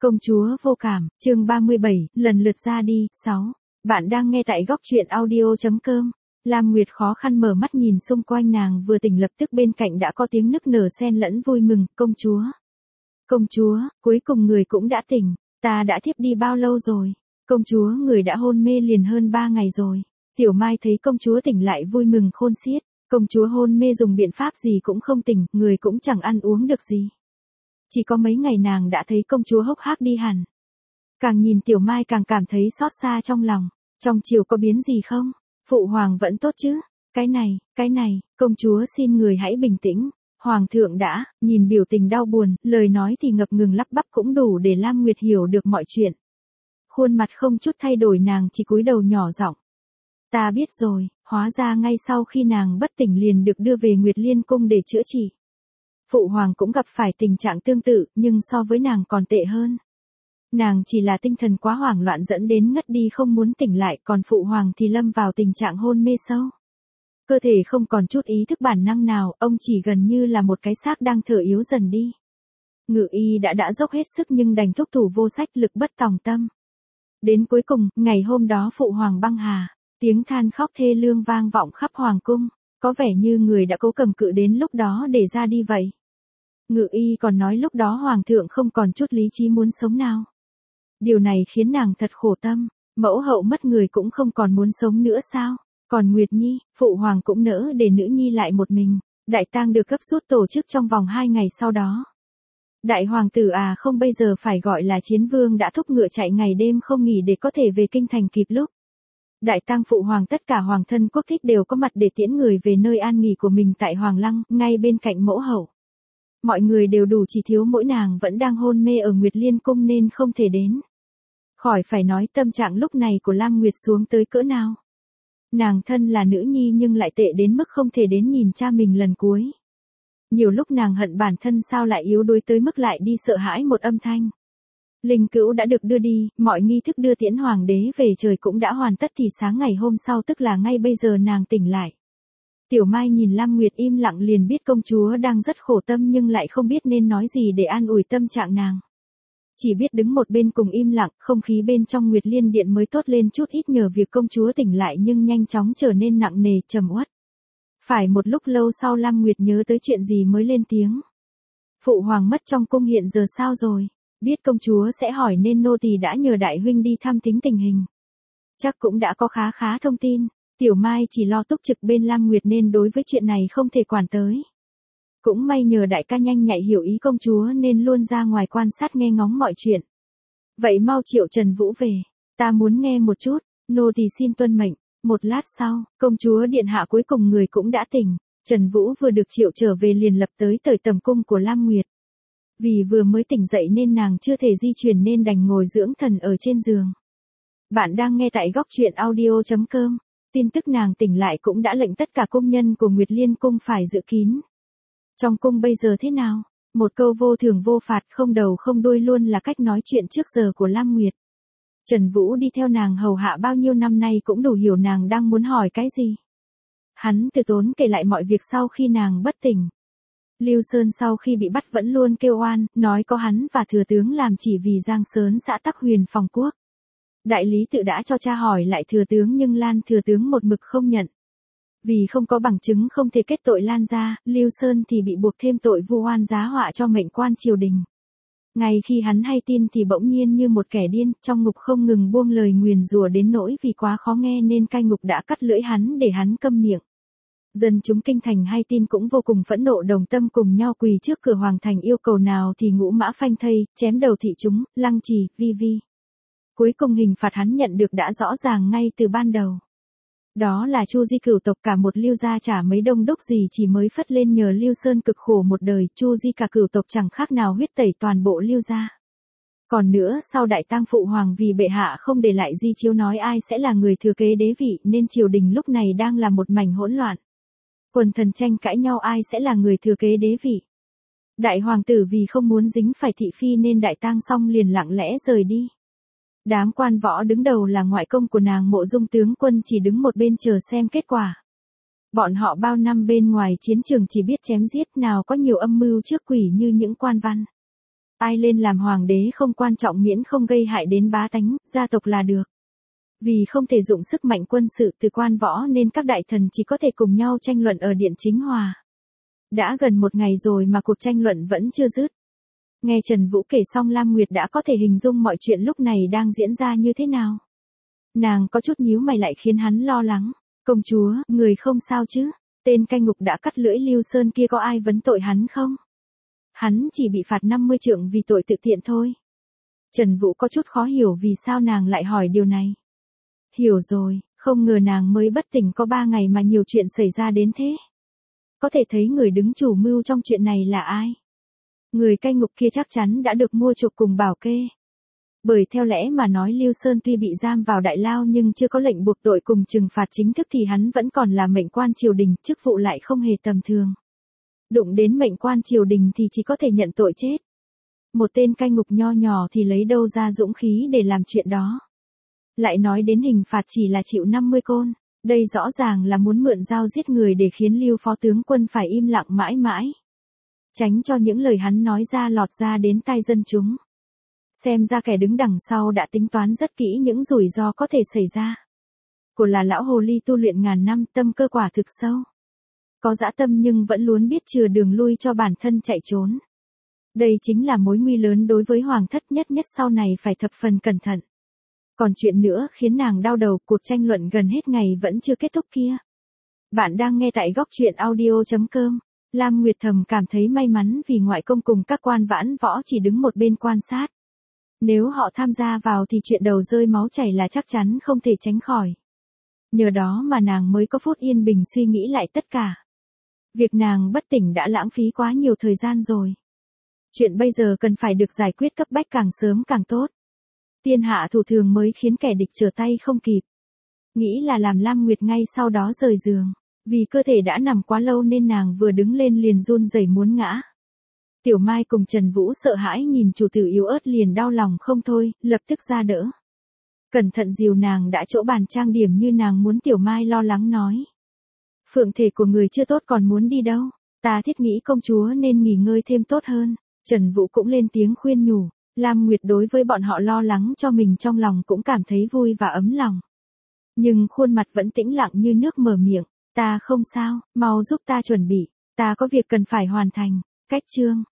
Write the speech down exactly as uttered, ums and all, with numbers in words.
Công chúa vô cảm, chương ba mươi bảy, lần lượt ra đi, sáu. Bạn đang nghe tại góc truyện audio.com. Lam Nguyệt khó khăn mở mắt nhìn xung quanh, nàng vừa tỉnh lập tức bên cạnh đã có tiếng nức nở xen lẫn vui mừng, công chúa. Công chúa, cuối cùng người cũng đã tỉnh, ta đã thiếp đi bao lâu rồi? Công chúa, người đã hôn mê liền hơn ba ngày rồi. Tiểu Mai thấy công chúa tỉnh lại vui mừng khôn xiết, công chúa hôn mê dùng biện pháp gì cũng không tỉnh, người cũng chẳng ăn uống được gì. Chỉ có mấy ngày nàng đã thấy công chúa hốc hác đi hẳn. Càng nhìn Tiểu Mai càng cảm thấy xót xa trong lòng. Trong triều có biến gì không? Phụ hoàng vẫn tốt chứ? Cái này, cái này, công chúa xin người hãy bình tĩnh. Hoàng thượng đã, nhìn biểu tình đau buồn, lời nói thì ngập ngừng lắp bắp cũng đủ để Lam Nguyệt hiểu được mọi chuyện. Khuôn mặt không chút thay đổi, nàng chỉ cúi đầu nhỏ giọng. Ta biết rồi, hóa ra ngay sau khi nàng bất tỉnh liền được đưa về Nguyệt Liên cung để chữa trị. Phụ hoàng cũng gặp phải tình trạng tương tự, nhưng so với nàng còn tệ hơn. Nàng chỉ là tinh thần quá hoảng loạn dẫn đến ngất đi không muốn tỉnh lại, còn phụ hoàng thì lâm vào tình trạng hôn mê sâu. Cơ thể không còn chút ý thức bản năng nào, ông chỉ gần như là một cái xác đang thở yếu dần đi. Ngự y đã đã dốc hết sức nhưng đành thúc thủ vô sách, lực bất tòng tâm. Đến cuối cùng, ngày hôm đó phụ hoàng băng hà, tiếng than khóc thê lương vang vọng khắp hoàng cung, có vẻ như người đã cố cầm cự đến lúc đó để ra đi vậy. Ngự y còn nói lúc đó hoàng thượng không còn chút lý trí muốn sống nào. Điều này khiến nàng thật khổ tâm, mẫu hậu mất người cũng không còn muốn sống nữa sao? Còn Nguyệt Nhi, phụ hoàng cũng nỡ để nữ nhi lại một mình. Đại tang được gấp rút tổ chức trong vòng hai ngày sau đó. Đại hoàng tử à không, bây giờ phải gọi là chiến vương đã thúc ngựa chạy ngày đêm không nghỉ để có thể về kinh thành kịp lúc. Đại tang phụ hoàng tất cả hoàng thân quốc thích đều có mặt để tiễn người về nơi an nghỉ của mình tại Hoàng Lăng, ngay bên cạnh mẫu hậu. Mọi người đều đủ, chỉ thiếu mỗi nàng vẫn đang hôn mê ở Nguyệt Liên cung nên không thể đến. Khỏi phải nói tâm trạng lúc này của Lam Nguyệt xuống tới cỡ nào. Nàng thân là nữ nhi nhưng lại tệ đến mức không thể đến nhìn cha mình lần cuối. Nhiều lúc nàng hận bản thân sao lại yếu đuối tới mức lại đi sợ hãi một âm thanh. Linh cữu đã được đưa đi, mọi nghi thức đưa tiễn hoàng đế về trời cũng đã hoàn tất thì sáng ngày hôm sau, tức là ngay bây giờ nàng tỉnh lại. Tiểu Mai nhìn Lam Nguyệt im lặng liền biết công chúa đang rất khổ tâm nhưng lại không biết nên nói gì để an ủi tâm trạng nàng. Chỉ biết đứng một bên cùng im lặng, không khí bên trong Nguyệt Liên điện mới tốt lên chút ít nhờ việc công chúa tỉnh lại nhưng nhanh chóng trở nên nặng nề, trầm uất. Phải một lúc lâu sau Lam Nguyệt nhớ tới chuyện gì mới lên tiếng. Phụ hoàng mất trong cung hiện giờ sao rồi? Biết công chúa sẽ hỏi nên nô tỳ đã nhờ đại huynh đi thăm thính tình hình. Chắc cũng đã có khá khá thông tin. Tiểu Mai chỉ lo túc trực bên Lam Nguyệt nên đối với chuyện này không thể quản tới. Cũng may nhờ đại ca nhanh nhạy hiểu ý công chúa nên luôn ra ngoài quan sát nghe ngóng mọi chuyện. Vậy mau triệu Trần Vũ về, ta muốn nghe một chút, nô tỳ xin tuân mệnh. Một lát sau, công chúa điện hạ cuối cùng người cũng đã tỉnh. Trần Vũ vừa được triệu trở về liền lập tới tới tầm cung của Lam Nguyệt. Vì vừa mới tỉnh dậy nên nàng chưa thể di chuyển nên đành ngồi dưỡng thần ở trên giường. Bạn đang nghe tại góc truyện audio.com. Tin tức nàng tỉnh lại cũng đã lệnh tất cả cung nhân của Nguyệt Liên cung phải giữ kín. Trong cung bây giờ thế nào? Một câu vô thưởng vô phạt, không đầu không đuôi luôn là cách nói chuyện trước giờ của Lam Nguyệt. Trần Vũ đi theo nàng hầu hạ bao nhiêu năm nay cũng đủ hiểu nàng đang muốn hỏi cái gì. Hắn từ tốn kể lại mọi việc sau khi nàng bất tỉnh. Lưu Sơn sau khi bị bắt vẫn luôn kêu oan, nói có hắn và thừa tướng làm chỉ vì Giang Sớn xã Tắc Huyền phòng quốc. Đại lý tự đã cho tra hỏi lại thừa tướng nhưng Lan thừa tướng một mực không nhận. Vì không có bằng chứng không thể kết tội Lan ra, Lưu Sơn thì bị buộc thêm tội vu oan giá họa cho mệnh quan triều đình. Ngay khi hắn hay tin thì bỗng nhiên như một kẻ điên, trong ngục không ngừng buông lời nguyền rủa đến nỗi vì quá khó nghe nên cai ngục đã cắt lưỡi hắn để hắn câm miệng. Dân chúng kinh thành hay tin cũng vô cùng phẫn nộ, đồng tâm cùng nhau quỳ trước cửa hoàng thành yêu cầu nào thì ngũ mã phanh thây, chém đầu thị chúng, lăng trì, vi vi. Cuối cùng hình phạt hắn nhận được đã rõ ràng ngay từ ban đầu. Đó là Chu Di cửu tộc, cả một Lưu gia chả mấy đông đúc gì chỉ mới phất lên nhờ Lưu Sơn cực khổ một đời, Chu Di cả cửu tộc chẳng khác nào huyết tẩy toàn bộ Lưu gia. Còn nữa, sau đại tang phụ hoàng vì bệ hạ không để lại di chiếu nói ai sẽ là người thừa kế đế vị nên triều đình lúc này đang là một mảnh hỗn loạn. Quần thần tranh cãi nhau ai sẽ là người thừa kế đế vị. Đại hoàng tử vì không muốn dính phải thị phi nên đại tang xong liền lặng lẽ rời đi. Đám quan võ đứng đầu là ngoại công của nàng Mộ Dung tướng quân chỉ đứng một bên chờ xem kết quả. Bọn họ bao năm bên ngoài chiến trường chỉ biết chém giết, nào có nhiều âm mưu trước quỷ như những quan văn. ai lên làm hoàng đế không quan trọng miễn không gây hại đến bá tánh, gia tộc là được. Vì không thể dụng sức mạnh quân sự từ quan võ nên các đại thần chỉ có thể cùng nhau tranh luận ở điện chính hòa. Đã gần một ngày rồi mà cuộc tranh luận vẫn chưa dứt. Nghe Trần Vũ kể xong Lam Nguyệt đã có thể hình dung mọi chuyện lúc này đang diễn ra như thế nào. Nàng có chút nhíu mày lại khiến hắn lo lắng. Công chúa, người không sao chứ? Tên cai ngục đã cắt lưỡi Lưu Sơn kia có ai vấn tội hắn không? Hắn chỉ bị phạt năm mươi trượng vì tội tự tiện thôi. Trần Vũ có chút khó hiểu vì sao nàng lại hỏi điều này. Hiểu rồi, không ngờ nàng mới bất tỉnh có ba ngày mà nhiều chuyện xảy ra đến thế. Có thể thấy người đứng chủ mưu trong chuyện này là ai? Người cai ngục kia chắc chắn đã được mua chuộc cùng Bảo Kê. Bởi theo lẽ mà nói Lưu Sơn tuy bị giam vào đại lao nhưng chưa có lệnh buộc tội cùng trừng phạt chính thức thì hắn vẫn còn là mệnh quan triều đình, chức vụ lại không hề tầm thường. Đụng đến mệnh quan triều đình thì chỉ có thể nhận tội chết. Một tên cai ngục nho nhỏ thì lấy đâu ra dũng khí để làm chuyện đó. Lại nói đến hình phạt chỉ là chịu năm mươi côn, đây rõ ràng là muốn mượn dao giết người để khiến Lưu phó tướng quân phải im lặng mãi mãi. Tránh cho những lời hắn nói ra lọt ra đến tai dân chúng. Xem ra kẻ đứng đằng sau đã tính toán rất kỹ những rủi ro có thể xảy ra. Cô là lão hồ ly tu luyện ngàn năm, tâm cơ quả thực sâu. Có dã tâm nhưng vẫn luôn biết chừa đường lui cho bản thân chạy trốn. Đây chính là mối nguy lớn đối với hoàng thất, nhất nhất sau này phải thập phần cẩn thận. Còn chuyện nữa khiến nàng đau đầu, cuộc tranh luận gần hết ngày vẫn chưa kết thúc kia. Bạn đang nghe tại góc truyện audio chấm com. Lam Nguyệt thầm cảm thấy may mắn vì ngoại công cùng các quan vãn võ chỉ đứng một bên quan sát. Nếu họ tham gia vào thì chuyện đầu rơi máu chảy là chắc chắn không thể tránh khỏi. Nhờ đó mà nàng mới có phút yên bình suy nghĩ lại tất cả. Việc nàng bất tỉnh đã lãng phí quá nhiều thời gian rồi. Chuyện bây giờ cần phải được giải quyết cấp bách, càng sớm càng tốt. Tiên hạ thủ thường mới khiến kẻ địch trở tay không kịp. Nghĩ là làm Lam Nguyệt ngay sau đó rời giường. Vì cơ thể đã nằm quá lâu nên nàng vừa đứng lên liền run rẩy muốn ngã. Tiểu Mai cùng Trần Vũ sợ hãi nhìn chủ tử yếu ớt liền đau lòng không thôi, lập tức ra đỡ. Cẩn thận dìu nàng đã chỗ bàn trang điểm như nàng muốn. Tiểu Mai lo lắng nói. Phượng thể của người chưa tốt còn muốn đi đâu, ta thiết nghĩ công chúa nên nghỉ ngơi thêm tốt hơn. Trần Vũ cũng lên tiếng khuyên nhủ. Lam Nguyệt đối với bọn họ lo lắng cho mình trong lòng cũng cảm thấy vui và ấm lòng. Nhưng khuôn mặt vẫn tĩnh lặng như nước, mở miệng. Ta không sao, mau giúp ta chuẩn bị, ta có việc cần phải hoàn thành. Cách chương